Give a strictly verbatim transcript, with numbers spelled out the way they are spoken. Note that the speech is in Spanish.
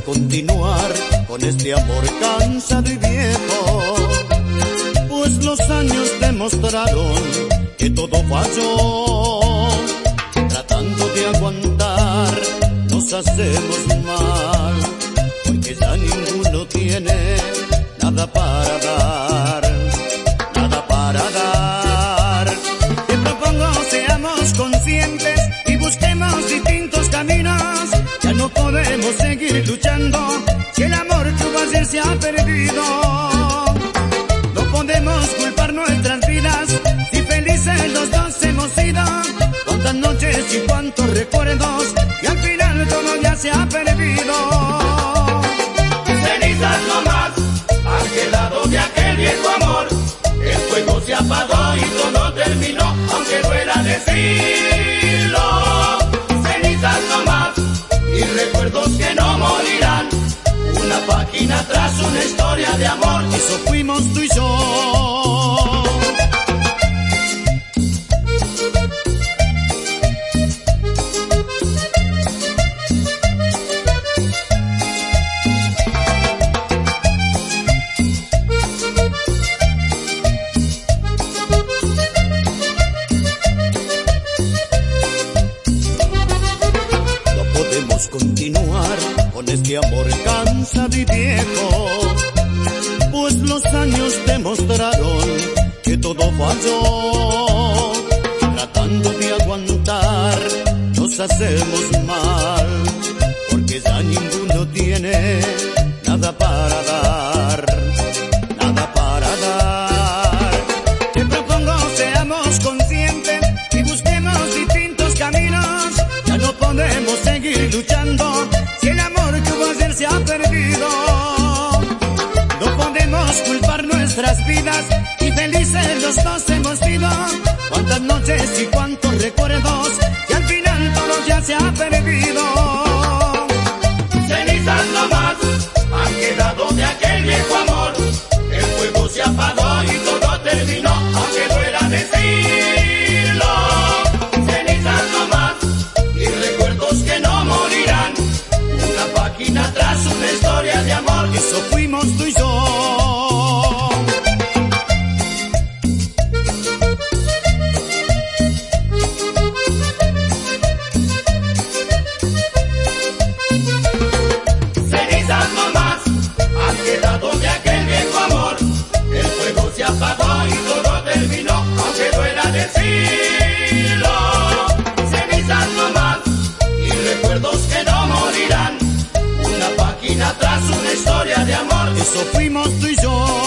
continuar con este amor cansado y viejo, pues los años demostraron que todo falló. Tratando de aguantar nos hacemos mal, porque ya ninguno tiene nada para dar, nada para dar. Te propongo seamos conscientes y busquemos distintos caminos. Ya no podemos seguir luchando si el amor que hubo ayer se ha perdido. No podemos culpar nuestras vidas si felices los dos hemos sido. Cuántas noches y cuántos recuerdos y al final todo ya se ha perdido. Cenizas no más han quedado de aquel viejo amor. El fuego se apagó y todo terminó, aunque duela decirlo. Cenizas no más y recuerdos que no morirán. Una página tras una historia de amor. Eso fuimos tú y yo. Continuar con este amor cansado y viejo, pues los años demostraron que todo falló. Tratando de aguantar nos hacemos mal, porque ya ninguno tiene nada para dar, nada para dar. Te propongo seamos conscientes y busquemos distintos caminos. Ya no podemos seguir luchando si el amor que hubo ayer se ha perdido. No podemos culpar nuestras vidas y felices los dos hemos sido. Cuántas noches y cuántos recuerdos y al final todo ya se ha perdido. Cenizas no más han quedado de aquel viejo amor. El fuego se apagó y todo terminó, aunque duela decirlo. Cenizas no más y recuerdos que no morirán. Una página tras una historia de amor. Eso fuimos tú y yo. Cenizas no más han quedado de aquel viejo amor. El fuego se apagó y todo terminó, aunque duela decirlo. Cenizas no más y recuerdos que no morirán. Una página tras una historia de amor. Eso fuimos tú y yo.